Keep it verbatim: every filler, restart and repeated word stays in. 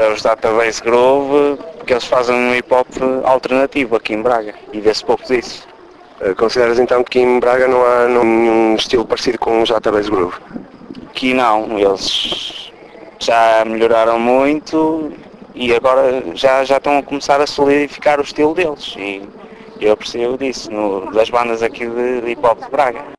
os Database Groove, porque eles fazem um hip hop alternativo aqui em Braga e vê-se pouco disso. Consideras então que em Braga não há nenhum estilo parecido com os Database Groove? Aqui não, eles já melhoraram muito e agora já, já estão a começar a solidificar o estilo deles e eu aprecio disso, no, das bandas aqui de hip hop de Braga.